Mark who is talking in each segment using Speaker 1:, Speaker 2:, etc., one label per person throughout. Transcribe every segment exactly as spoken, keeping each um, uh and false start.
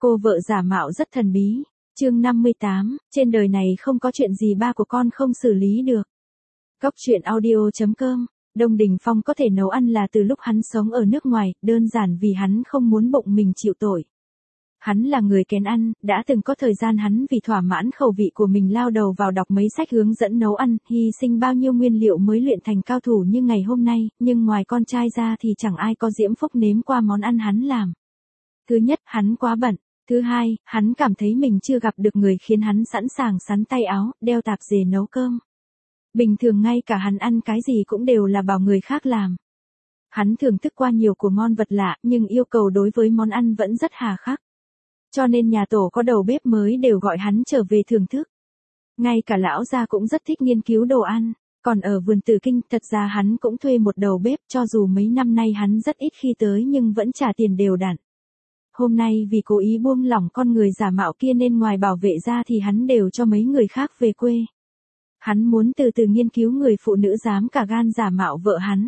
Speaker 1: Cô vợ giả mạo rất thần bí. Chương năm mươi tám, trên đời này không có chuyện gì ba của con không xử lý được. Cốc truyện audio chấm com. Đông Đình Phong có thể nấu ăn là từ lúc hắn sống ở nước ngoài, đơn giản vì hắn không muốn bụng mình chịu tội. Hắn là người kén ăn, đã từng có thời gian hắn vì thỏa mãn khẩu vị của mình lao đầu vào đọc mấy sách hướng dẫn nấu ăn, hy sinh bao nhiêu nguyên liệu mới luyện thành cao thủ như ngày hôm nay, nhưng ngoài con trai ra thì chẳng ai có diễm phúc nếm qua món ăn hắn làm. Thứ nhất, hắn quá bận. Thứ hai, hắn cảm thấy mình chưa gặp được người khiến hắn sẵn sàng sắn tay áo, đeo tạp dề nấu cơm. Bình thường ngay cả hắn ăn cái gì cũng đều là bảo người khác làm. Hắn thưởng thức qua nhiều của ngon vật lạ, nhưng yêu cầu đối với món ăn vẫn rất hà khắc. Cho nên nhà tổ có đầu bếp mới đều gọi hắn trở về thưởng thức. Ngay cả lão gia cũng rất thích nghiên cứu đồ ăn. Còn ở vườn Tử Kinh, thật ra hắn cũng thuê một đầu bếp, cho dù mấy năm nay hắn rất ít khi tới nhưng vẫn trả tiền đều đặn. Hôm nay vì cố ý buông lỏng con người giả mạo kia nên ngoài bảo vệ ra thì hắn đều cho mấy người khác về quê. Hắn muốn từ từ nghiên cứu người phụ nữ dám cả gan giả mạo vợ hắn.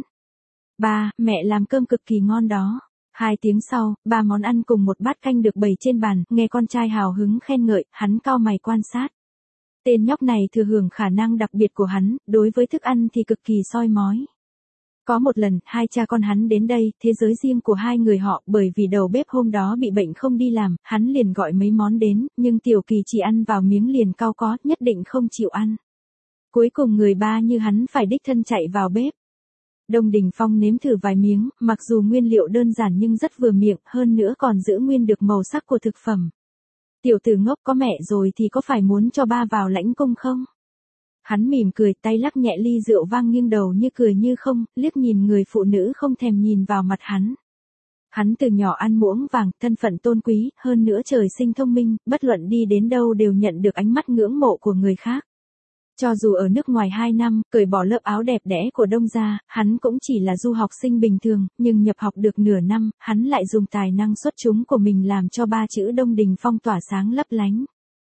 Speaker 1: Ba, mẹ làm cơm cực kỳ ngon đó. Hai tiếng sau, ba món ăn cùng một bát canh được bày trên bàn, nghe con trai hào hứng khen ngợi, hắn cau mày quan sát. Tên nhóc này thừa hưởng khả năng đặc biệt của hắn, đối với thức ăn thì cực kỳ soi mói. Có một lần, hai cha con hắn đến đây, thế giới riêng của hai người họ, bởi vì đầu bếp hôm đó bị bệnh không đi làm, hắn liền gọi mấy món đến, nhưng Tiểu Kỳ chỉ ăn vào miếng liền cau có, nhất định không chịu ăn. Cuối cùng người ba như hắn phải đích thân chạy vào bếp. Đông Đình Phong nếm thử vài miếng, mặc dù nguyên liệu đơn giản nhưng rất vừa miệng, hơn nữa còn giữ nguyên được màu sắc của thực phẩm. Tiểu tử ngốc có mẹ rồi thì có phải muốn cho ba vào lãnh cung không? Hắn mỉm cười, tay lắc nhẹ ly rượu vang nghiêng đầu như cười như không, liếc nhìn người phụ nữ không thèm nhìn vào mặt hắn. Hắn từ nhỏ ăn muỗng vàng, thân phận tôn quý, hơn nữa trời sinh thông minh, bất luận đi đến đâu đều nhận được ánh mắt ngưỡng mộ của người khác. Cho dù ở nước ngoài hai năm, cởi bỏ lớp áo đẹp đẽ của Đông gia, hắn cũng chỉ là du học sinh bình thường, nhưng nhập học được nửa năm, hắn lại dùng tài năng xuất chúng của mình làm cho ba chữ Đông Đình Phong tỏa sáng lấp lánh.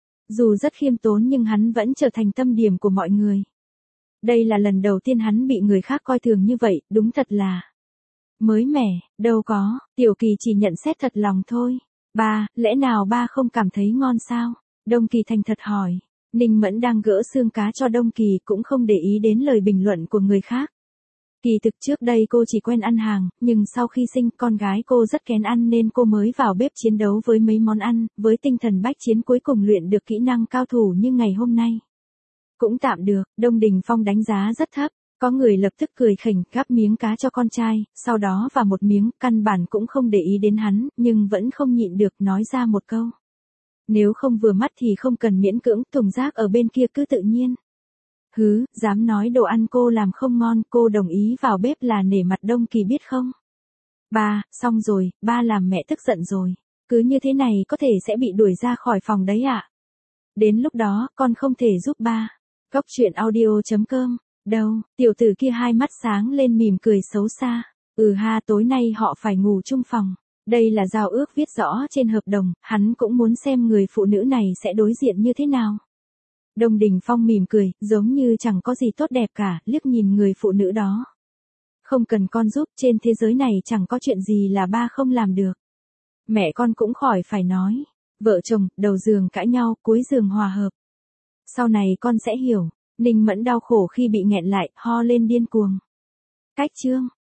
Speaker 1: Dù rất khiêm tốn nhưng hắn vẫn trở thành tâm điểm của mọi người. Đây là lần đầu tiên hắn bị người khác coi thường như vậy, đúng thật là mới mẻ, đâu có, Tiểu Kỳ chỉ nhận xét thật lòng thôi. Ba, lẽ nào ba không cảm thấy ngon sao? Đông Kỳ thành thật hỏi. Ninh Mẫn đang gỡ xương cá cho Đông Kỳ cũng không để ý đến lời bình luận của người khác. Kỳ thực trước đây cô chỉ quen ăn hàng, nhưng sau khi sinh con gái cô rất kén ăn nên cô mới vào bếp chiến đấu với mấy món ăn, với tinh thần bách chiến cuối cùng luyện được kỹ năng cao thủ như ngày hôm nay. Cũng tạm được, Đông Đình Phong đánh giá rất thấp, có người lập tức cười khỉnh gắp miếng cá cho con trai, sau đó vào một miếng, căn bản cũng không để ý đến hắn, nhưng vẫn không nhịn được nói ra một câu. Nếu không vừa mắt thì không cần miễn cưỡng, thùng rác ở bên kia cứ tự nhiên. Hứ, dám nói đồ ăn cô làm không ngon, cô đồng ý vào bếp là nể mặt Đông Kỳ biết không? Ba, xong rồi, ba làm mẹ tức giận rồi. Cứ như thế này có thể sẽ bị đuổi ra khỏi phòng đấy ạ. Đến lúc đó, con không thể giúp ba. Cốc truyện audio chấm com. Đâu, tiểu tử kia hai mắt sáng lên mỉm cười xấu xa. Ừ ha, tối nay họ phải ngủ chung phòng. Đây là giao ước viết rõ trên hợp đồng, hắn cũng muốn xem người phụ nữ này sẽ đối diện như thế nào. Đông Đình Phong mỉm cười, giống như chẳng có gì tốt đẹp cả, liếc nhìn người phụ nữ đó. Không cần con giúp, trên thế giới này chẳng có chuyện gì là ba không làm được. Mẹ con cũng khỏi phải nói. Vợ chồng, đầu giường cãi nhau, cuối giường hòa hợp. Sau này con sẽ hiểu. Ninh Mẫn đau khổ khi bị nghẹn lại, ho lên điên cuồng. Cách chương.